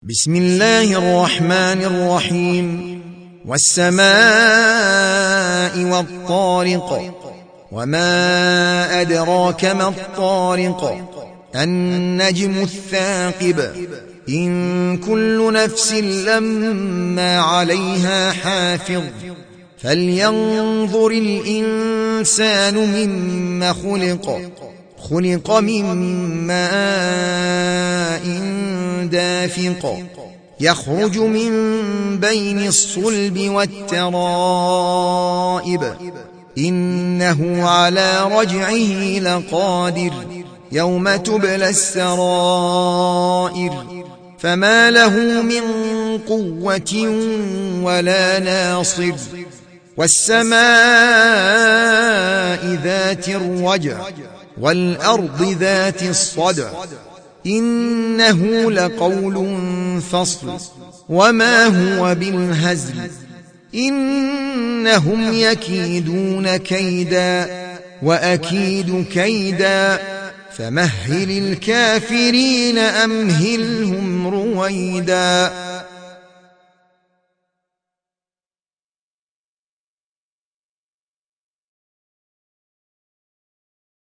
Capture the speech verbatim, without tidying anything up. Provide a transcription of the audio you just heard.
بسم الله الرحمن الرحيم. والسماء والطارق، وما أدراك ما الطارق، النجم الثاقب، إن كل نفس لما عليها حافظ، فلينظر الإنسان مما خلق خلق من ماء دافق، يخرج من بين الصلب والترائب، إنه على رجعه لقادر، يوم تبلى السرائر، فما له من قوة ولا ناصر. والسماء ذات الرجع، والأرض ذات الصدع، إنه لقول فصل، وما هو بالهزل، إنهم يكيدون كيدا وأكيد كيدا، فمهل الكافرين أمهلهم رويدا.